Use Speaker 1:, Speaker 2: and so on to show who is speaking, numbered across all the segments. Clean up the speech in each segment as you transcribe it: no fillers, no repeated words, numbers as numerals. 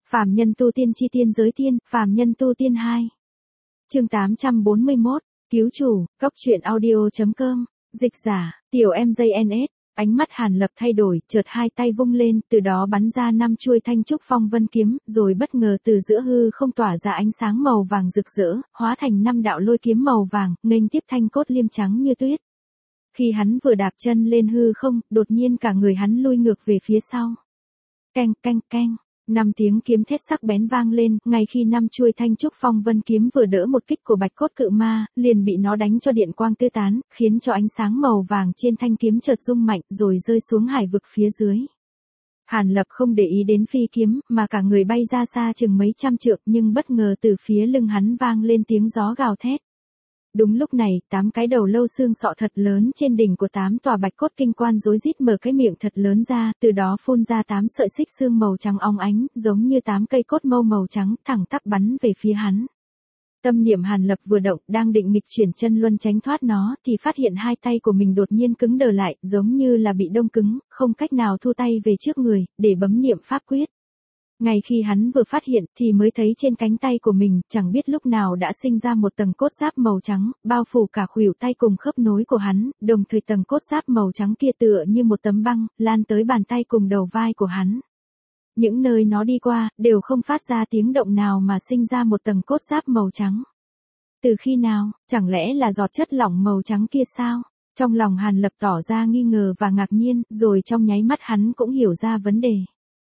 Speaker 1: Phàm nhân tu tiên chi tiên giới tiên, phàm nhân tu tiên 2. Chương 841, cứu chủ, góc truyện audio.com, dịch giả, tiểu MJNS, ánh mắt Hàn Lập thay đổi, chợt hai tay vung lên, từ đó bắn ra 5 chuôi thanh trúc phong vân kiếm, rồi bất ngờ từ giữa hư không tỏa ra ánh sáng màu vàng rực rỡ, hóa thành 5 đạo lôi kiếm màu vàng, nghênh tiếp thanh cốt liêm trắng như tuyết. Khi hắn vừa đạp chân lên hư không, đột nhiên cả người hắn lui ngược về phía sau. Canh canh canh. 5 tiếng kiếm thét sắc bén vang lên, ngay khi 5 chuôi thanh trúc phong vân kiếm vừa đỡ một kích của bạch cốt cự ma, liền bị nó đánh cho điện quang tứ tán, khiến cho ánh sáng màu vàng trên thanh kiếm chợt rung mạnh, rồi rơi xuống hải vực phía dưới. Hàn Lập không để ý đến phi kiếm, mà cả người bay ra xa chừng mấy trăm trượng, nhưng bất ngờ từ phía lưng hắn vang lên tiếng gió gào thét. Đúng lúc này, 8 cái đầu lâu xương sọ thật lớn trên đỉnh của 8 tòa bạch cốt kinh quan rối rít mở cái miệng thật lớn ra, từ đó phun ra 8 sợi xích xương màu trắng óng ánh, giống như 8 cây cốt mâu màu trắng, thẳng tắp bắn về phía hắn. Tâm niệm Hàn Lập vừa động, đang định nghịch chuyển chân luân tránh thoát nó, thì phát hiện hai tay của mình đột nhiên cứng đờ lại, giống như là bị đông cứng, không cách nào thu tay về trước người, để bấm niệm pháp quyết. Ngay khi hắn vừa phát hiện thì mới thấy trên cánh tay của mình, chẳng biết lúc nào đã sinh ra một tầng cốt giáp màu trắng, bao phủ cả khuỷu tay cùng khớp nối của hắn, đồng thời tầng cốt giáp màu trắng kia tựa như một tấm băng, lan tới bàn tay cùng đầu vai của hắn. Những nơi nó đi qua, đều không phát ra tiếng động nào mà sinh ra một tầng cốt giáp màu trắng. Từ khi nào, chẳng lẽ là giọt chất lỏng màu trắng kia sao? Trong lòng Hàn Lập tỏ ra nghi ngờ và ngạc nhiên, rồi trong nháy mắt hắn cũng hiểu ra vấn đề.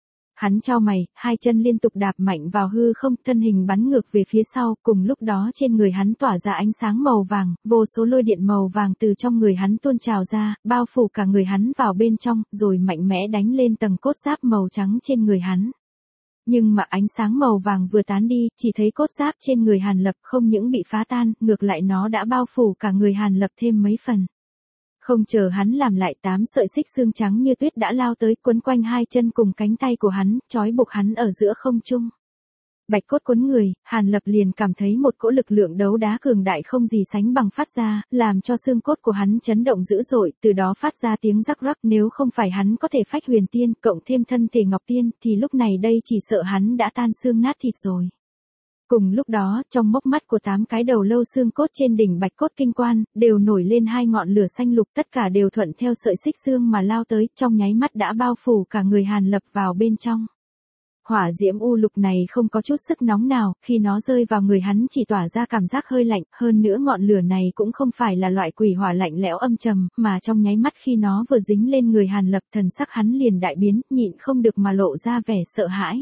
Speaker 1: Hắn chau mày, hai chân liên tục đạp mạnh vào hư không, thân hình bắn ngược về phía sau, cùng lúc đó trên người hắn tỏa ra ánh sáng màu vàng, vô số lôi điện màu vàng từ trong người hắn tuôn trào ra, bao phủ cả người hắn vào bên trong, rồi mạnh mẽ đánh lên tầng cốt giáp màu trắng trên người hắn. Nhưng mà ánh sáng màu vàng vừa tán đi, chỉ thấy cốt giáp trên người Hàn Lập không những bị phá tan, ngược lại nó đã bao phủ cả người Hàn Lập thêm mấy phần. Không chờ hắn làm lại, 8 sợi xích xương trắng như tuyết đã lao tới, quấn quanh hai chân cùng cánh tay của hắn, trói buộc hắn ở giữa không trung. Bạch cốt quấn người, Hàn Lập liền cảm thấy một cỗ lực lượng đấu đá cường đại không gì sánh bằng phát ra, làm cho xương cốt của hắn chấn động dữ dội, từ đó phát ra tiếng rắc rắc. Nếu không phải hắn có thể phách huyền tiên, cộng thêm thân thể ngọc tiên, thì lúc này đây chỉ sợ hắn đã tan xương nát thịt rồi. Cùng lúc đó, trong mốc mắt của 8 cái đầu lâu xương cốt trên đỉnh bạch cốt kinh quan, đều nổi lên 2 ngọn lửa xanh lục, tất cả đều thuận theo sợi xích xương mà lao tới, trong nháy mắt đã bao phủ cả người Hàn Lập vào bên trong. Hỏa diễm u lục này không có chút sức nóng nào, khi nó rơi vào người hắn chỉ tỏa ra cảm giác hơi lạnh, hơn nữa ngọn lửa này cũng không phải là loại quỷ hỏa lạnh lẽo âm trầm, mà trong nháy mắt khi nó vừa dính lên người Hàn Lập, thần sắc hắn liền đại biến, nhịn không được mà lộ ra vẻ sợ hãi.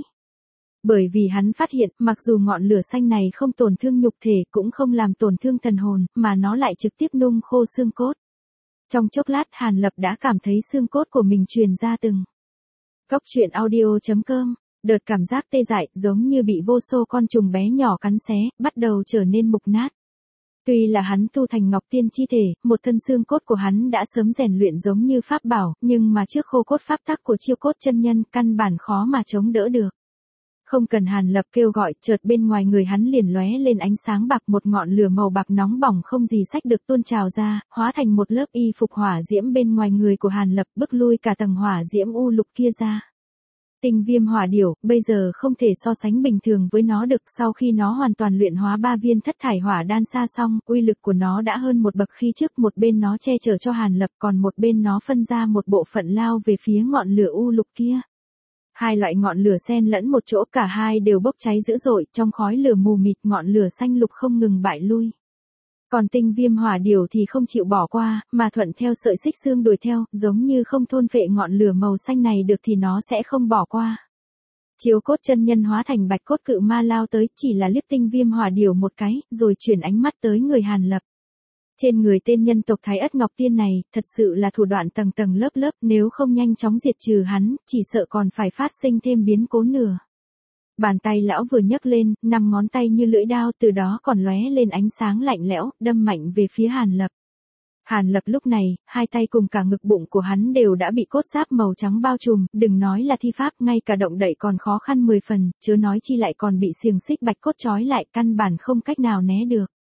Speaker 1: Bởi vì hắn phát hiện, mặc dù ngọn lửa xanh này không tổn thương nhục thể, cũng không làm tổn thương thần hồn, mà nó lại trực tiếp nung khô xương cốt. Trong chốc lát Hàn Lập đã cảm thấy xương cốt của mình truyền ra từng. Góc truyện audio.com, đợt cảm giác tê dại, giống như bị vô số con trùng bé nhỏ cắn xé, bắt đầu trở nên mục nát. Tuy là hắn tu thành ngọc tiên chi thể, một thân xương cốt của hắn đã sớm rèn luyện giống như pháp bảo, nhưng mà trước khô cốt pháp tắc của chiêu cốt chân nhân, căn bản khó mà chống đỡ được. Không cần Hàn Lập kêu gọi, chợt bên ngoài người hắn liền lóe lên ánh sáng bạc, một ngọn lửa màu bạc nóng bỏng không gì xách được tuôn trào ra, hóa thành một lớp y phục hỏa diễm bên ngoài người của Hàn Lập, bức lui cả tầng hỏa diễm u lục kia ra. Tinh viêm hỏa điểu, bây giờ không thể so sánh bình thường với nó được, sau khi nó hoàn toàn luyện hóa 3 viên thất thải hỏa đan xa xong, uy lực của nó đã hơn một bậc khi trước, một bên nó che chở cho Hàn Lập, còn một bên nó phân ra một bộ phận lao về phía ngọn lửa u lục kia. Hai loại ngọn lửa xen lẫn một chỗ, cả hai đều bốc cháy dữ dội, trong khói lửa mù mịt, ngọn lửa xanh lục không ngừng bại lui. Còn tinh viêm hỏa điểu thì không chịu bỏ qua, mà thuận theo sợi xích xương đuổi theo, giống như không thôn phệ ngọn lửa màu xanh này được thì nó sẽ không bỏ qua. Chiếu cốt chân nhân hóa thành bạch cốt cự ma lao tới, chỉ là liếc tinh viêm hỏa điểu một cái, rồi chuyển ánh mắt tới người Hàn Lập. Trên người tên nhân tộc Thái Ất Ngọc Tiên này, thật sự là thủ đoạn tầng tầng lớp lớp, nếu không nhanh chóng diệt trừ hắn, chỉ sợ còn phải phát sinh thêm biến cố nữa. Bàn tay lão vừa nhấc lên, 5 ngón tay như lưỡi đao, từ đó còn lóe lên ánh sáng lạnh lẽo, đâm mạnh về phía Hàn Lập. Hàn Lập lúc này, hai tay cùng cả ngực bụng của hắn đều đã bị cốt giáp màu trắng bao trùm, đừng nói là thi pháp, ngay cả động đậy còn khó khăn 10 phần, chớ nói chi lại còn bị xiềng xích bạch cốt trói lại, căn bản không cách nào né được.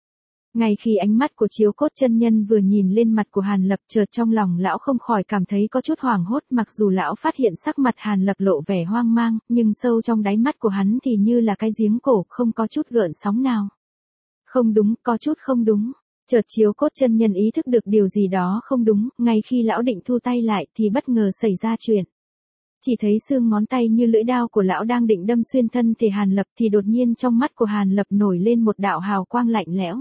Speaker 1: Ngay khi ánh mắt của Chiếu Cốt chân nhân vừa nhìn lên mặt của Hàn Lập, chợt trong lòng lão không khỏi cảm thấy có chút hoảng hốt, mặc dù lão phát hiện sắc mặt Hàn Lập lộ vẻ hoang mang, nhưng sâu trong đáy mắt của hắn thì như là cái giếng cổ, không có chút gợn sóng nào. Không đúng, có chút không đúng. Chợt Chiếu Cốt chân nhân ý thức được điều gì đó không đúng, ngay khi lão định thu tay lại thì bất ngờ xảy ra chuyện. Chỉ thấy xương ngón tay như lưỡi dao của lão đang định đâm xuyên thân thể Hàn Lập thì đột nhiên trong mắt của Hàn Lập nổi lên một đạo hào quang lạnh lẽo.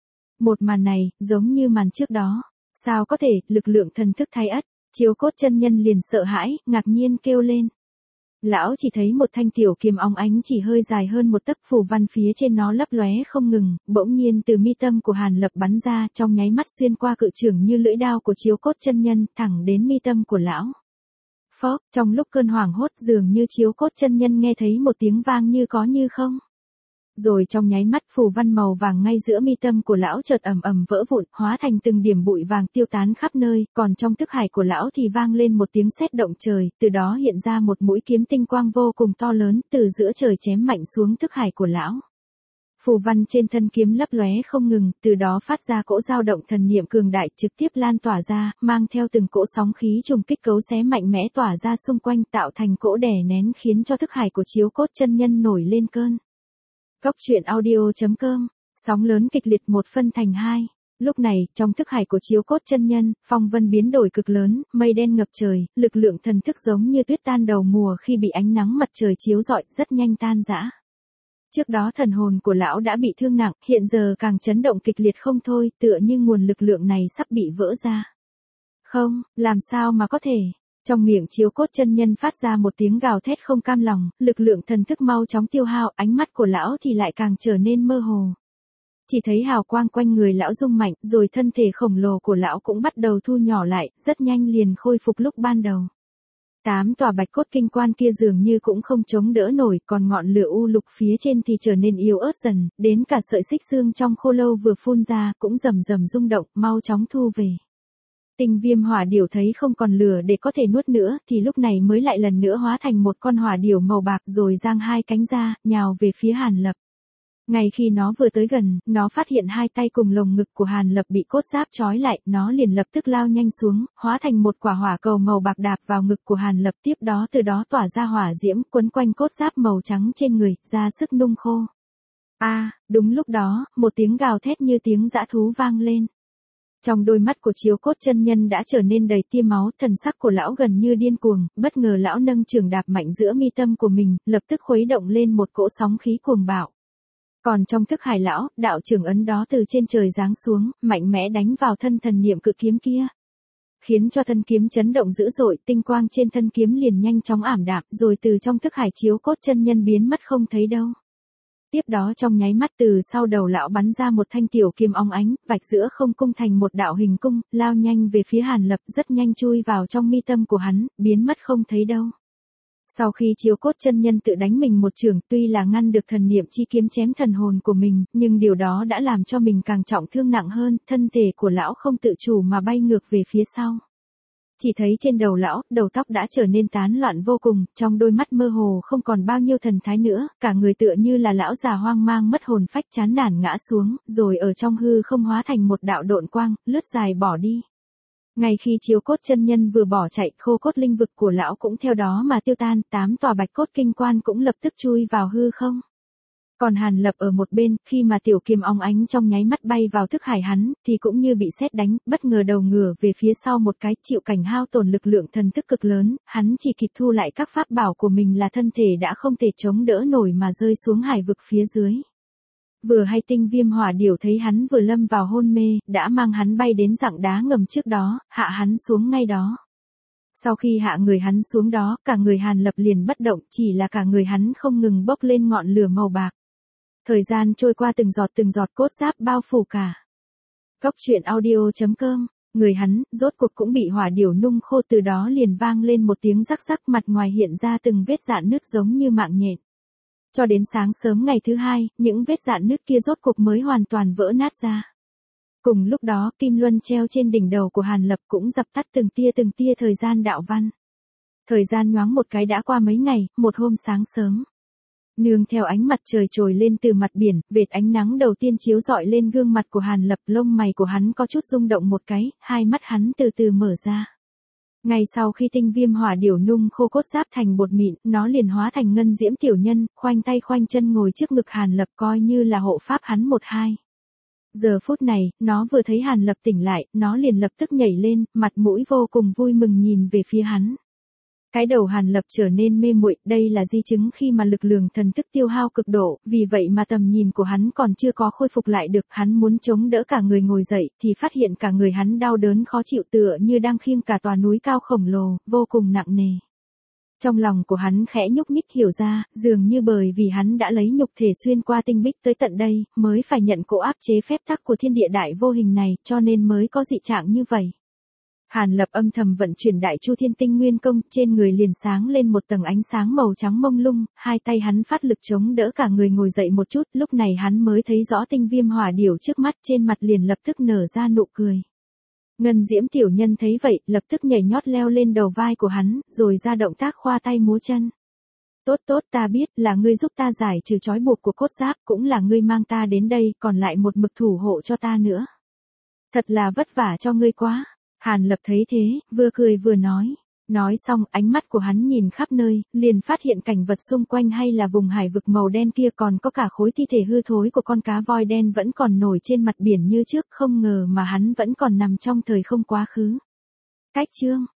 Speaker 1: Một màn này, giống như màn trước đó. Sao có thể, lực lượng thần thức thay ất, Chiếu Cốt chân nhân liền sợ hãi, ngạc nhiên kêu lên. Lão chỉ thấy một thanh tiểu kiếm óng ánh chỉ hơi dài hơn một tấc, phù văn phía trên nó lấp lóe không ngừng, bỗng nhiên từ mi tâm của Hàn Lập bắn ra, trong nháy mắt xuyên qua cự chưởng như lưỡi dao của Chiếu Cốt chân nhân, thẳng đến mi tâm của lão. Phốc, trong lúc cơn hoảng hốt dường như Chiếu Cốt chân nhân nghe thấy một tiếng vang như có như không. Rồi trong nháy mắt phù văn màu vàng ngay giữa mi tâm của lão chợt ầm ầm vỡ vụn, hóa thành từng điểm bụi vàng tiêu tán khắp nơi, còn trong thức hải của lão thì vang lên một tiếng sét động trời, từ đó hiện ra một mũi kiếm tinh quang vô cùng to lớn, từ giữa trời chém mạnh xuống thức hải của lão. Phù văn trên thân kiếm lấp lóe không ngừng, từ đó phát ra cỗ dao động thần niệm cường đại trực tiếp lan tỏa ra, mang theo từng cỗ sóng khí trùng kích cấu xé mạnh mẽ tỏa ra xung quanh, tạo thành cỗ đè nén khiến cho thức hải của Chiếu Cốt chân nhân nổi lên cơn. Góc truyện audio.com, sóng lớn kịch liệt một phân thành hai. Lúc này, trong thức hải của Chiếu Cốt chân nhân, phong vân biến đổi cực lớn, mây đen ngập trời, lực lượng thần thức giống như tuyết tan đầu mùa khi bị ánh nắng mặt trời chiếu rọi, rất nhanh tan rã. Trước đó thần hồn của lão đã bị thương nặng, hiện giờ càng chấn động kịch liệt không thôi, tựa như nguồn lực lượng này sắp bị vỡ ra. Không, làm sao mà có thể? Trong miệng Chiếu Cốt chân nhân phát ra một tiếng gào thét không cam lòng, lực lượng thần thức mau chóng tiêu hao, ánh mắt của lão thì lại càng trở nên mơ hồ. Chỉ thấy hào quang quanh người lão rung mạnh, rồi thân thể khổng lồ của lão cũng bắt đầu thu nhỏ lại, rất nhanh liền khôi phục lúc ban đầu. 8 tòa bạch cốt kinh quan kia dường như cũng không chống đỡ nổi, còn ngọn lửa u lục phía trên thì trở nên yếu ớt dần, đến cả sợi xích xương trong khô lâu vừa phun ra cũng rầm rầm rung động, mau chóng thu về. Tinh Viêm hỏa điểu thấy không còn lửa để có thể nuốt nữa, thì lúc này mới lại lần nữa hóa thành một con hỏa điểu màu bạc rồi giang hai cánh ra, nhào về phía Hàn Lập. Ngay khi nó vừa tới gần, nó phát hiện hai tay cùng lồng ngực của Hàn Lập bị cốt giáp trói lại, nó liền lập tức lao nhanh xuống, hóa thành một quả hỏa cầu màu bạc đạp vào ngực của Hàn Lập, tiếp đó từ đó tỏa ra hỏa diễm quấn quanh cốt giáp màu trắng trên người, ra sức nung khô. Đúng lúc đó, một tiếng gào thét như tiếng dã thú vang lên. Trong đôi mắt của Chiếu Cốt chân nhân đã trở nên đầy tia máu, thần sắc của lão gần như điên cuồng, bất ngờ lão nâng chưởng đạp mạnh giữa mi tâm của mình, lập tức khuấy động lên một cỗ sóng khí cuồng bạo. Còn trong thức hải lão, đạo trưởng ấn đó từ trên trời giáng xuống, mạnh mẽ đánh vào thân thần niệm cự kiếm kia. Khiến cho thân kiếm chấn động dữ dội, tinh quang trên thân kiếm liền nhanh chóng ảm đạm, rồi từ trong thức hải Chiếu Cốt chân nhân biến mất không thấy đâu. Tiếp đó trong nháy mắt từ sau đầu lão bắn ra một thanh tiểu kiếm óng ánh, vạch giữa không cung thành một đạo hình cung, lao nhanh về phía Hàn Lập, rất nhanh chui vào trong mi tâm của hắn, biến mất không thấy đâu. Sau khi Chiếu Cốt chân nhân tự đánh mình một chưởng, tuy là ngăn được thần niệm chi kiếm chém thần hồn của mình, nhưng điều đó đã làm cho mình càng trọng thương nặng hơn, thân thể của lão không tự chủ mà bay ngược về phía sau. Chỉ thấy trên đầu lão, đầu tóc đã trở nên tán loạn vô cùng, trong đôi mắt mơ hồ không còn bao nhiêu thần thái nữa, cả người tựa như là lão già hoang mang mất hồn phách chán nản ngã xuống, rồi ở trong hư không hóa thành một đạo độn quang, lướt dài bỏ đi. Ngay khi Chiếu Cốt chân nhân vừa bỏ chạy, khô cốt linh vực của lão cũng theo đó mà tiêu tan, 8 tòa bạch cốt kinh quan cũng lập tức chui vào hư không. Còn Hàn Lập ở một bên, khi mà tiểu kiếm óng ánh trong nháy mắt bay vào thức hải hắn, thì cũng như bị sét đánh, bất ngờ đầu ngửa về phía sau một cái, chịu cảnh hao tổn lực lượng thần thức cực lớn, hắn chỉ kịp thu lại các pháp bảo của mình là thân thể đã không thể chống đỡ nổi mà rơi xuống hải vực phía dưới. Vừa hay Tinh Viêm hỏa điểu thấy hắn vừa lâm vào hôn mê, đã mang hắn bay đến rặng đá ngầm trước đó, hạ hắn xuống ngay đó. Sau khi hạ người hắn xuống đó, cả người Hàn Lập liền bất động, chỉ là cả người hắn không ngừng bốc lên ngọn lửa màu bạc. Thời gian trôi qua từng giọt cốt giáp bao phủ cả. Góc truyện audio.com, người hắn, rốt cuộc cũng bị hỏa điểu nung khô, từ đó liền vang lên một tiếng rắc rắc, mặt ngoài hiện ra từng vết rạn nứt giống như mạng nhện. Cho đến sáng sớm ngày thứ hai, những vết rạn nứt kia rốt cuộc mới hoàn toàn vỡ nát ra. Cùng lúc đó, kim luân treo trên đỉnh đầu của Hàn Lập cũng dập tắt từng tia thời gian đạo văn. Thời gian nhoáng một cái đã qua mấy ngày, một hôm sáng sớm. Nương theo ánh mặt trời trồi lên từ mặt biển, vệt ánh nắng đầu tiên chiếu rọi lên gương mặt của Hàn Lập, lông mày của hắn có chút rung động một cái, hai mắt hắn từ từ mở ra. Ngay sau khi tinh viêm hỏa điểu nung khô cốt giáp thành bột mịn, nó liền hóa thành ngân diễm tiểu nhân, khoanh tay khoanh chân ngồi trước ngực Hàn Lập coi như là hộ pháp hắn một hai. Giờ phút này, nó vừa thấy Hàn Lập tỉnh lại, nó liền lập tức nhảy lên, mặt mũi vô cùng vui mừng nhìn về phía hắn. Cái đầu Hàn Lập trở nên mê muội, đây là di chứng khi mà lực lượng thần thức tiêu hao cực độ, vì vậy mà tầm nhìn của hắn còn chưa có khôi phục lại được, hắn muốn chống đỡ cả người ngồi dậy, thì phát hiện cả người hắn đau đớn khó chịu tựa như đang khiêng cả tòa núi cao khổng lồ, vô cùng nặng nề. Trong lòng của hắn khẽ nhúc nhích hiểu ra, dường như bởi vì hắn đã lấy nhục thể xuyên qua tinh bích tới tận đây, mới phải nhận cỗ áp chế phép tắc của thiên địa đại vô hình này, cho nên mới có dị trạng như vậy. Hàn Lập âm thầm vận chuyển đại chu thiên tinh nguyên công, trên người liền sáng lên một tầng ánh sáng màu trắng mông lung, hai tay hắn phát lực chống đỡ cả người ngồi dậy một chút, lúc này hắn mới thấy rõ tinh viêm hỏa điểu trước mắt, trên mặt liền lập tức nở ra nụ cười. Ngân diễm tiểu nhân thấy vậy, lập tức nhảy nhót leo lên đầu vai của hắn, rồi ra động tác khoa tay múa chân. Tốt tốt, ta biết, là ngươi giúp ta giải trừ trói buộc của cốt giáp, cũng là ngươi mang ta đến đây, còn lại một mực thủ hộ cho ta nữa. Thật là vất vả cho ngươi quá. Hàn Lập thấy thế, vừa cười vừa nói. Nói xong, ánh mắt của hắn nhìn khắp nơi, liền phát hiện cảnh vật xung quanh hay là vùng hải vực màu đen kia, còn có cả khối thi thể hư thối của con cá voi đen vẫn còn nổi trên mặt biển như trước, không ngờ mà hắn vẫn còn nằm trong thời không quá khứ. Cách chương